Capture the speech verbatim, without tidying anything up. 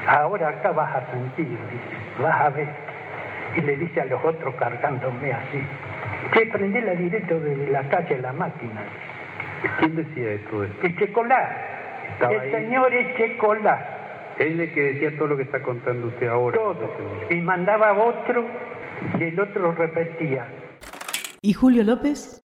Ahora acá vas a sentir, dice, vas a ver. Y le dice a los otros cargándome así, che, prendela directo desde la calle a la máquina. ¿Quién decía esto? esto? Echecolá, el ahí. señor Echecolá. Él es el que decía todo lo que está contando usted ahora. Todo. Y mandaba a otro y el otro repetía. ¿Y Julio López?